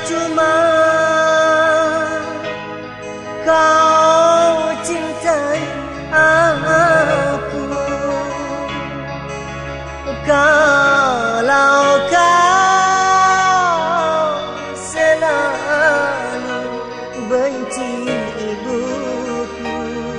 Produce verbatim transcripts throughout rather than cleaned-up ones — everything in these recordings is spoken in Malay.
cuma kau cintai aku. Kalau kau selalu benci ibuku,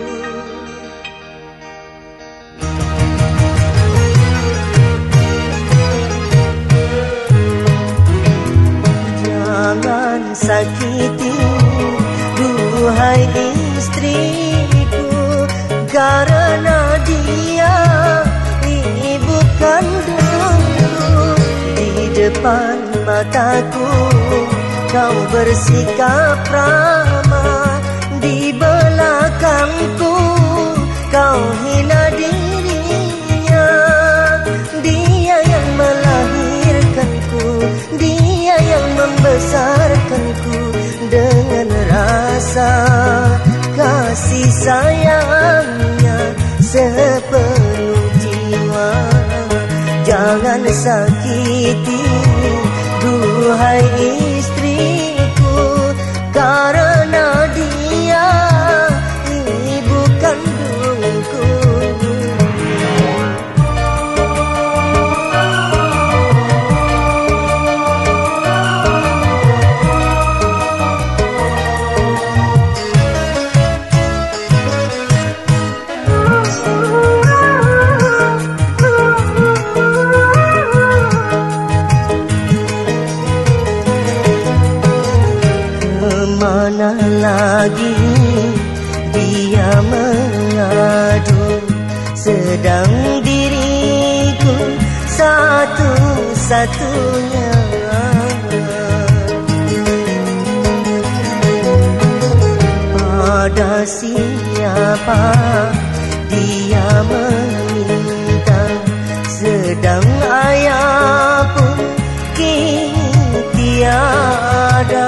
jangan sakiti duhai istriku, karena dia ibu kandungku. Di depan mataku kau bersikap ramah, di belakangku kau hina dirinya. Dia yang melahirkanku, dia yang membesarkanku dengan rasa kasih sayangnya sepenuh jiwa. Jangan sakiti duhai istriku, karena dia ibu kandungku. Mana lagi dia mengadu, sedang diriku satu-satunya. Pada siapa dia meminta, sedang ayah pun kini tiada.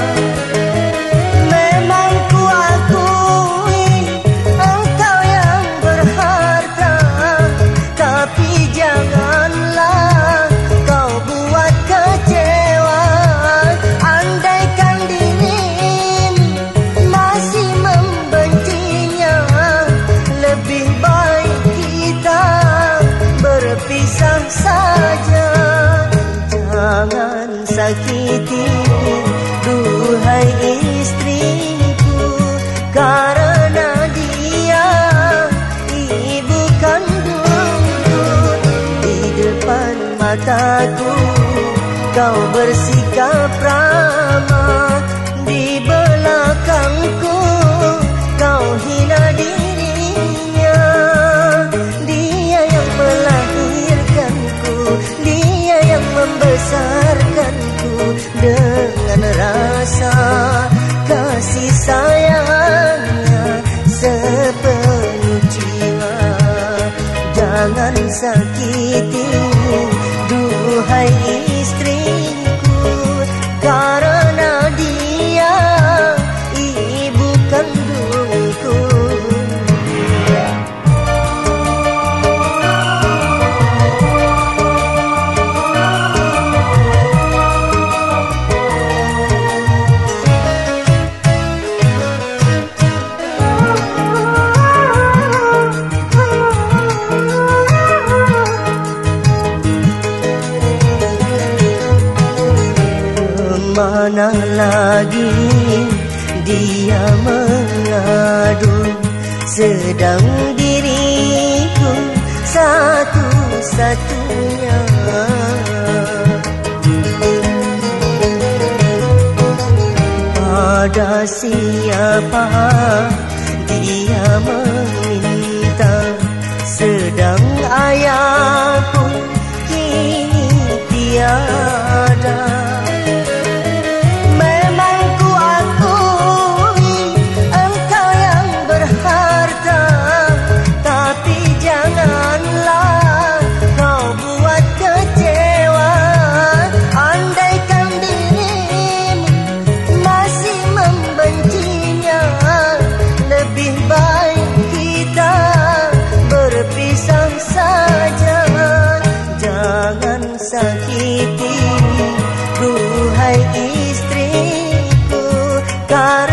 Jangan sakiti duhai istriku, karena dia ibu kandungku. Di depan mataku kau bersikap ramah, di belakangku kau hina dirinya. Dia yang melahirkanku, dia yang membesarkanku dengan rasa kasih sayangnya sepenuh jiwa. Jangan sakiti duhai istriku, karena dia ibu kandungku. Mana lagi dia mengadu, sedang diriku satu-satunya. Pada siapa dia meminta, sedang ayah pun kini tiada. Baik cara